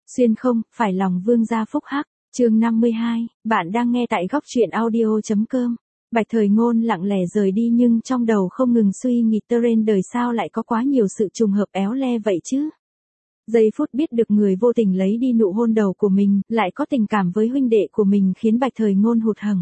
Xuyên không, phải lòng vương gia phúc hắc, chương 52, bạn đang nghe tại góc truyện audio.com. Bạch Thời Ngôn lặng lẽ rời đi nhưng trong đầu không ngừng suy nghĩ trên đời sao lại có quá nhiều sự trùng hợp éo le vậy chứ. Giây phút biết được người vô tình lấy đi nụ hôn đầu của mình, lại có tình cảm với huynh đệ của mình khiến Bạch Thời Ngôn hụt hẫng.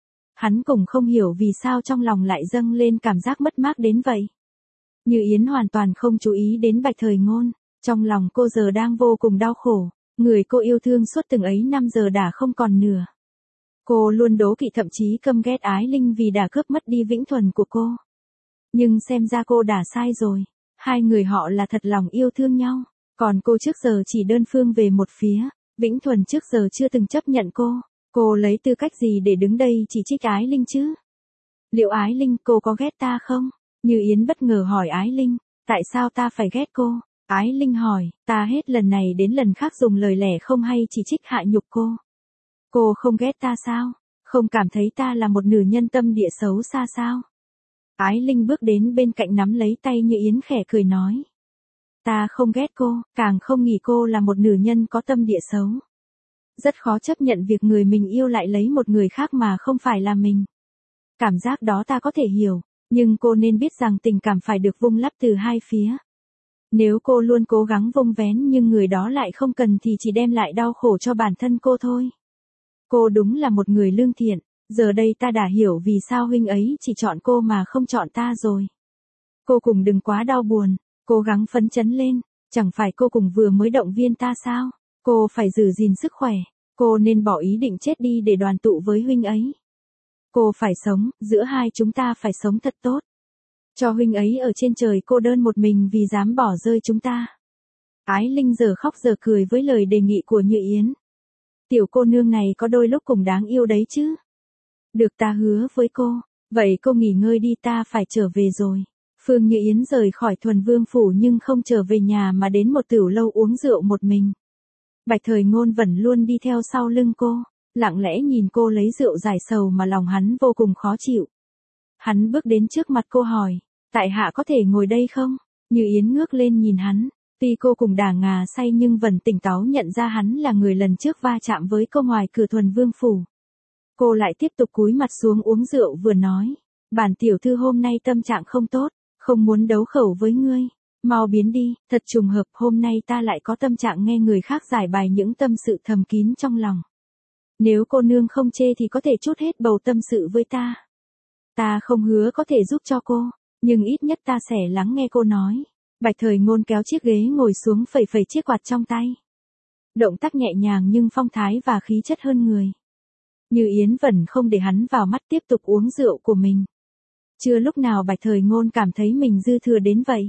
Hắn cũng không hiểu vì sao trong lòng lại dâng lên cảm giác mất mát đến vậy. Như Yến hoàn toàn không chú ý đến Bạch Thời Ngôn, trong lòng cô giờ đang vô cùng đau khổ, người cô yêu thương suốt từng ấy năm giờ đã không còn nữa. Cô luôn đố kỵ thậm chí căm ghét Ái Linh vì đã cướp mất đi Vĩnh Thuần của cô. Nhưng xem ra cô đã sai rồi, hai người họ là thật lòng yêu thương nhau, còn cô trước giờ chỉ đơn phương về một phía, Vĩnh Thuần trước giờ chưa từng chấp nhận cô lấy tư cách gì để đứng đây chỉ trích Ái Linh chứ? Liệu Ái Linh cô có ghét ta không? Như Yến bất ngờ hỏi Ái Linh, tại sao ta phải ghét cô? Ái Linh hỏi, ta hết lần này đến lần khác dùng lời lẽ không hay chỉ trích hạ nhục cô. Cô không ghét ta sao? Không cảm thấy ta là một nữ nhân tâm địa xấu xa sao? Ái Linh bước đến bên cạnh nắm lấy tay Như Yến khẽ cười nói. Ta không ghét cô, càng không nghĩ cô là một nữ nhân có tâm địa xấu. Rất khó chấp nhận việc người mình yêu lại lấy một người khác mà không phải là mình. Cảm giác đó ta có thể hiểu, nhưng cô nên biết rằng tình cảm phải được vun đắp từ hai phía. Nếu cô luôn cố gắng vun vén nhưng người đó lại không cần thì chỉ đem lại đau khổ cho bản thân cô thôi. Cô đúng là một người lương thiện, giờ đây ta đã hiểu vì sao huynh ấy chỉ chọn cô mà không chọn ta rồi. Cô cùng đừng quá đau buồn, cố gắng phấn chấn lên, chẳng phải cô cùng vừa mới động viên ta sao? Cô phải giữ gìn sức khỏe, cô nên bỏ ý định chết đi để đoàn tụ với huynh ấy. Cô phải sống, giữa hai chúng ta phải sống thật tốt. Cho huynh ấy ở trên trời cô đơn một mình vì dám bỏ rơi chúng ta. Ái Linh giờ khóc giờ cười với lời đề nghị của Như Yến. Tiểu cô nương này có đôi lúc cũng đáng yêu đấy chứ. Được ta hứa với cô, vậy cô nghỉ ngơi đi ta phải trở về rồi. Phương Như Yến rời khỏi Thuần Vương phủ nhưng không trở về nhà mà đến một tiểu lâu uống rượu một mình. Bạch Thời Ngôn vẫn luôn đi theo sau lưng cô, lặng lẽ nhìn cô lấy rượu giải sầu mà lòng hắn vô cùng khó chịu. Hắn bước đến trước mặt cô hỏi, tại hạ có thể ngồi đây không? Như Yến ngước lên nhìn hắn, tuy cô cùng đà ngà say nhưng vẫn tỉnh táo nhận ra hắn là người lần trước va chạm với cô ngoài cửa Thuần Vương phủ. Cô lại tiếp tục cúi mặt xuống uống rượu vừa nói, bản tiểu thư hôm nay tâm trạng không tốt, không muốn đấu khẩu với ngươi. Mau biến đi, thật trùng hợp hôm nay ta lại có tâm trạng nghe người khác giải bày những tâm sự thầm kín trong lòng. Nếu cô nương không chê thì có thể trút hết bầu tâm sự với ta. Ta không hứa có thể giúp cho cô, nhưng ít nhất ta sẽ lắng nghe cô nói. Bạch Thời Ngôn kéo chiếc ghế ngồi xuống phẩy phẩy chiếc quạt trong tay. Động tác nhẹ nhàng nhưng phong thái và khí chất hơn người. Như Yến vẫn không để hắn vào mắt tiếp tục uống rượu của mình. Chưa lúc nào Bạch Thời Ngôn cảm thấy mình dư thừa đến vậy.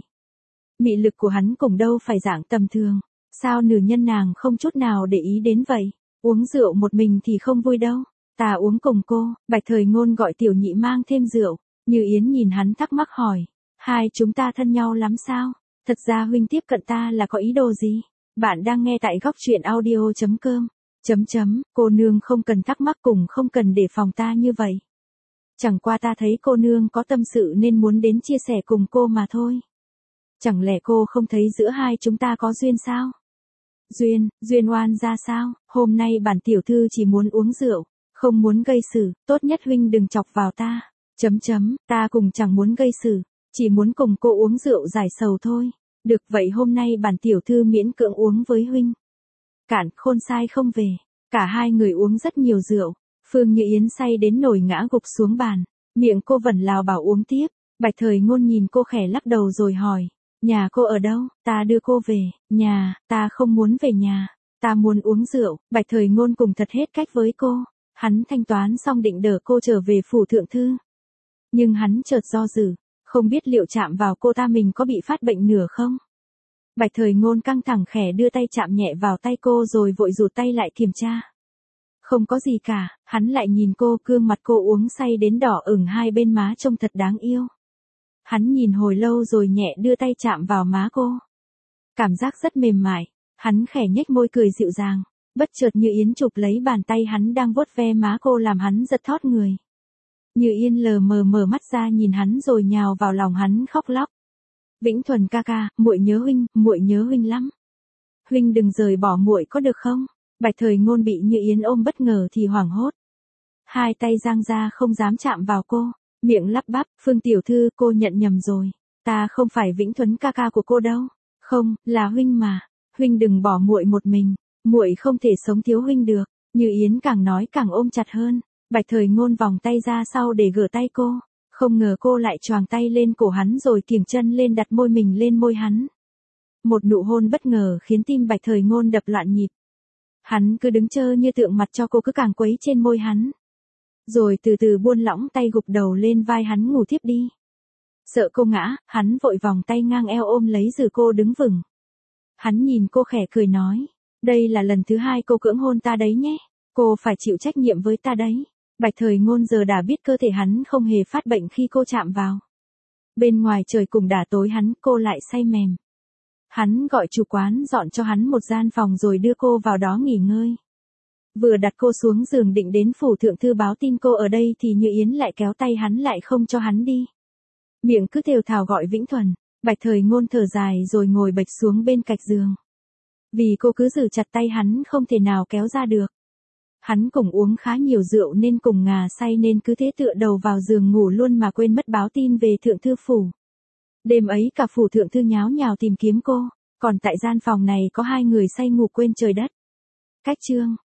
Mị lực của hắn cũng đâu phải dạng tầm thường, sao nữ nhân nàng không chút nào để ý đến vậy, uống rượu một mình thì không vui đâu, ta uống cùng cô. Bạch Thời Ngôn gọi tiểu nhị mang thêm rượu, Như Yến nhìn hắn thắc mắc hỏi, hai chúng ta thân nhau lắm sao, thật ra huynh tiếp cận ta là có ý đồ gì, bạn đang nghe tại góc truyện audio.com, cô nương không cần thắc mắc cùng không cần đề phòng ta như vậy. Chẳng qua ta thấy cô nương có tâm sự nên muốn đến chia sẻ cùng cô mà thôi. Chẳng lẽ cô không thấy giữa hai chúng ta có duyên sao? Duyên oan ra sao? Hôm nay bản tiểu thư chỉ muốn uống rượu, không muốn gây sự, tốt nhất huynh đừng chọc vào ta. Ta cùng chẳng muốn gây sự, chỉ muốn cùng cô uống rượu giải sầu thôi. Được vậy hôm nay bản tiểu thư miễn cưỡng uống với huynh. Cản khôn sai không về, cả hai người uống rất nhiều rượu, Phương Như Yến say đến nổi ngã gục xuống bàn, miệng cô vẫn lào bảo uống tiếp. Bạch Thời Ngôn nhìn cô khẽ lắc đầu rồi hỏi. Nhà cô ở đâu, ta đưa cô về. Nhà, ta không muốn về nhà, ta muốn uống rượu. Bạch Thời Ngôn cùng thật hết cách với cô, hắn thanh toán xong định đỡ cô trở về phủ thượng thư. Nhưng hắn chợt do dự, không biết liệu chạm vào cô ta mình có bị phát bệnh nửa không. Bạch Thời Ngôn căng thẳng khẽ đưa tay chạm nhẹ vào tay cô rồi vội rụt tay lại kiểm tra. Không có gì cả, hắn lại nhìn cô, gương mặt cô uống say đến đỏ ửng hai bên má trông thật đáng yêu. Hắn nhìn hồi lâu rồi nhẹ đưa tay chạm vào má cô. Cảm giác rất mềm mại, hắn khẽ nhếch môi cười dịu dàng, bất chợt Như Yến chụp lấy bàn tay hắn đang vuốt ve má cô làm hắn giật thót người. Như Yên lờ mờ mở mắt ra nhìn hắn rồi nhào vào lòng hắn khóc lóc. Vĩnh Thuần ca ca, muội nhớ huynh lắm. Huynh đừng rời bỏ muội có được không? Bạch Thời Ngôn bị Như Yến ôm bất ngờ thì hoảng hốt. Hai tay giang ra không dám chạm vào cô, miệng lắp bắp, Phương tiểu thư, cô nhận nhầm rồi. Ta không phải Vĩnh Thuấn ca ca của cô đâu. Không, là huynh mà. Huynh đừng bỏ muội một mình, muội không thể sống thiếu huynh được. Như Yến càng nói càng ôm chặt hơn. Bạch Thời Ngôn vòng tay ra sau để gỡ tay cô. Không ngờ cô lại choàng tay lên cổ hắn rồi kiềng chân lên đặt môi mình lên môi hắn. Một nụ hôn bất ngờ khiến tim Bạch Thời Ngôn đập loạn nhịp. Hắn cứ đứng trơ như tượng mặt cho cô cứ càng quấy trên môi hắn. Rồi từ từ buông lỏng tay gục đầu lên vai hắn ngủ thiếp đi. Sợ cô ngã, hắn vội vòng tay ngang eo ôm lấy giữ cô đứng vững. Hắn nhìn cô khẽ cười nói, đây là lần thứ 2 cô cưỡng hôn ta đấy nhé, cô phải chịu trách nhiệm với ta đấy. Bạch Thời Ngôn giờ đã biết cơ thể hắn không hề phát bệnh khi cô chạm vào. Bên ngoài trời cùng đã tối cô lại say mềm. Hắn gọi chủ quán dọn cho hắn một gian phòng rồi đưa cô vào đó nghỉ ngơi. Vừa đặt cô xuống giường định đến phủ thượng thư báo tin cô ở đây thì Như Yến lại kéo tay hắn lại không cho hắn đi. Miệng cứ thều thào gọi Vĩnh Thuần. Bạch Thời Ngôn thở dài rồi ngồi bệt xuống bên cạnh giường. Vì cô cứ giữ chặt tay hắn không thể nào kéo ra được. Hắn cùng uống khá nhiều rượu nên cùng ngà say nên cứ thế tựa đầu vào giường ngủ luôn mà quên mất báo tin về thượng thư phủ. Đêm ấy cả phủ thượng thư nháo nhào tìm kiếm cô, còn tại gian phòng này có 2 người say ngủ quên trời đất. Cách chương